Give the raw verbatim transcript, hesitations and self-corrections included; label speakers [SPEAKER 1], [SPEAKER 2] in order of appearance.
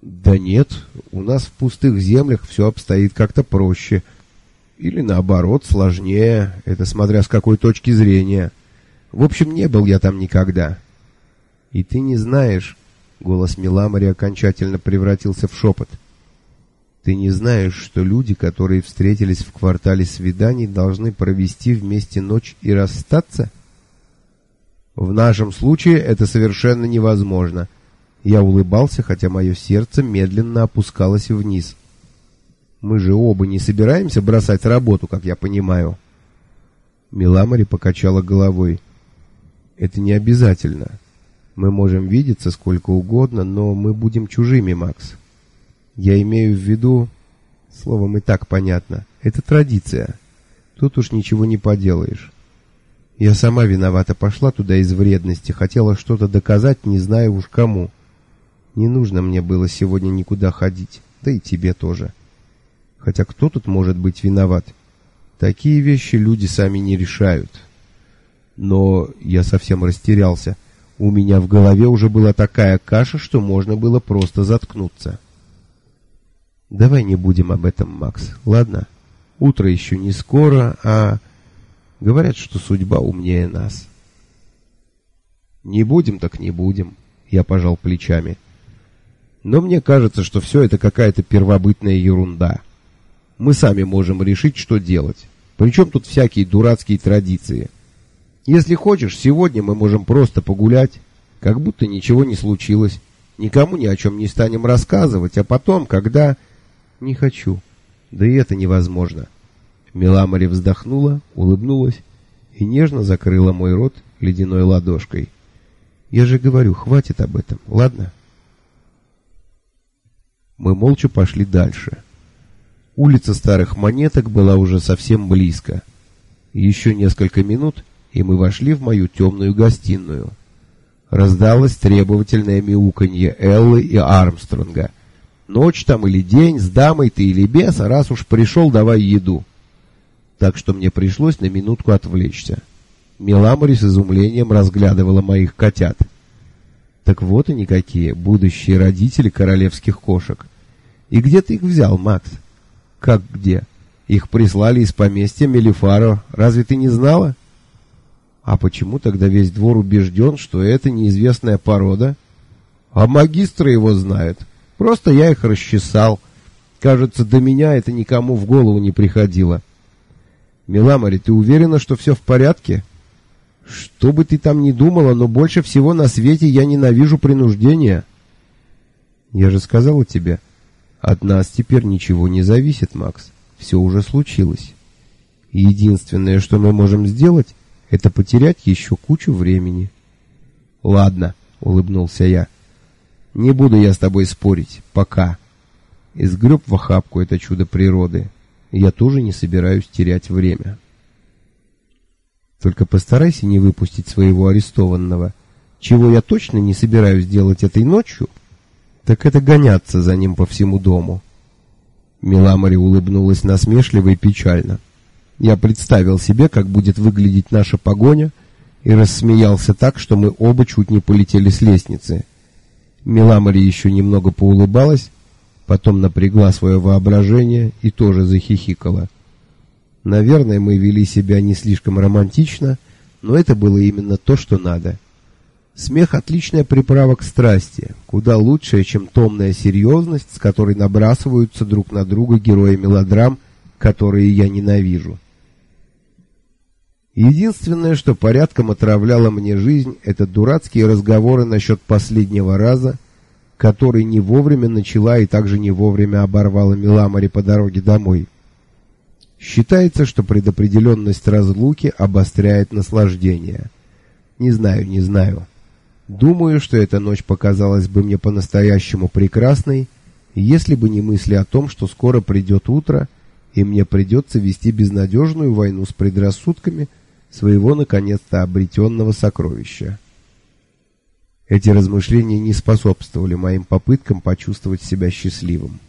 [SPEAKER 1] Да нет, у нас в пустых землях все обстоит как-то проще. Или наоборот, сложнее, это смотря с какой точки зрения. В общем, не был я там никогда. И ты не знаешь, голос Миламари окончательно превратился в шепот. Ты не знаешь, что люди, которые встретились в квартале свиданий, должны провести вместе ночь и расстаться? В нашем случае это совершенно невозможно. Я улыбался, хотя мое сердце медленно опускалось вниз. Мы же оба не собираемся бросать работу, как я понимаю. Миламари покачала головой. Это не обязательно. Мы можем видеться сколько угодно, но мы будем чужими, Макс. Я имею в виду, словом и так понятно, это традиция. Тут уж ничего не поделаешь. Я сама виновата, пошла туда из вредности, хотела что-то доказать, не знаю уж кому. Не нужно мне было сегодня никуда ходить, да и тебе тоже. Хотя кто тут может быть виноват? Такие вещи люди сами не решают. Но я совсем растерялся. У меня в голове уже была такая каша, что можно было просто заткнуться. Давай не будем об этом, Макс, ладно? Утро еще не скоро, а... Говорят, что судьба умнее нас. Не будем, так не будем, я пожал плечами. Но мне кажется, что все это какая-то первобытная ерунда. Мы сами можем решить, что делать. Причем тут всякие дурацкие традиции. Если хочешь, сегодня мы можем просто погулять, как будто ничего не случилось. Никому ни о чем не станем рассказывать, а потом, когда... Не хочу. Да и это невозможно. Миламари вздохнула, улыбнулась и нежно закрыла мой рот ледяной ладошкой. Я же говорю, хватит об этом, ладно? Мы молча пошли дальше. Улица Старых Монеток была уже совсем близко. Еще несколько минут, и мы вошли в мою темную гостиную. Раздалось требовательное мяуканье Эллы и Армстронга. Ночь там или день, с дамой ты или без, а раз уж пришел, давай еду. Так что мне пришлось на минутку отвлечься. Миламари с изумлением разглядывала моих котят. Так вот они какие, будущие родители королевских кошек. И где ты их взял, Макс? Как где? Их прислали из поместья Мелифаро. Разве ты не знала? А почему тогда весь двор убежден, что это неизвестная порода? А магистры его знают. Просто я их расчесал. Кажется, до меня это никому в голову не приходило. Миламари, ты уверена, что все в порядке? Что бы ты там ни думала, но больше всего на свете я ненавижу принуждение. Я же сказала тебе, от нас теперь ничего не зависит, Макс. Все уже случилось. Единственное, что мы можем сделать, это потерять еще кучу времени. Ладно, улыбнулся я. Не буду я с тобой спорить, пока. И сгреб в охапку это чудо природы. Я тоже не собираюсь терять время. Только постарайся не выпустить своего арестованного. Чего я точно не собираюсь делать этой ночью, так это гоняться за ним по всему дому. Миламари улыбнулась насмешливо и печально. Я представил себе, как будет выглядеть наша погоня, и рассмеялся так, что мы оба чуть не полетели с лестницы. Миламари еще немного поулыбалась, потом напрягла свое воображение и тоже захихикала. Наверное, мы вели себя не слишком романтично, но это было именно то, что надо. Смех — отличная приправа к страсти, куда лучшая, чем томная серьезность, с которой набрасываются друг на друга герои мелодрам, которые я ненавижу. Единственное, что порядком отравляло мне жизнь, это дурацкие разговоры насчет последнего раза, который не вовремя начала и также не вовремя оборвала Миламари по дороге домой. Считается, что предопределенность разлуки обостряет наслаждение. Не знаю, не знаю. Думаю, что эта ночь показалась бы мне по-настоящему прекрасной, если бы не мысли о том, что скоро придет утро, и мне придется вести безнадежную войну с предрассудками своего наконец-то обретенного сокровища. Эти размышления не способствовали моим попыткам почувствовать себя счастливым.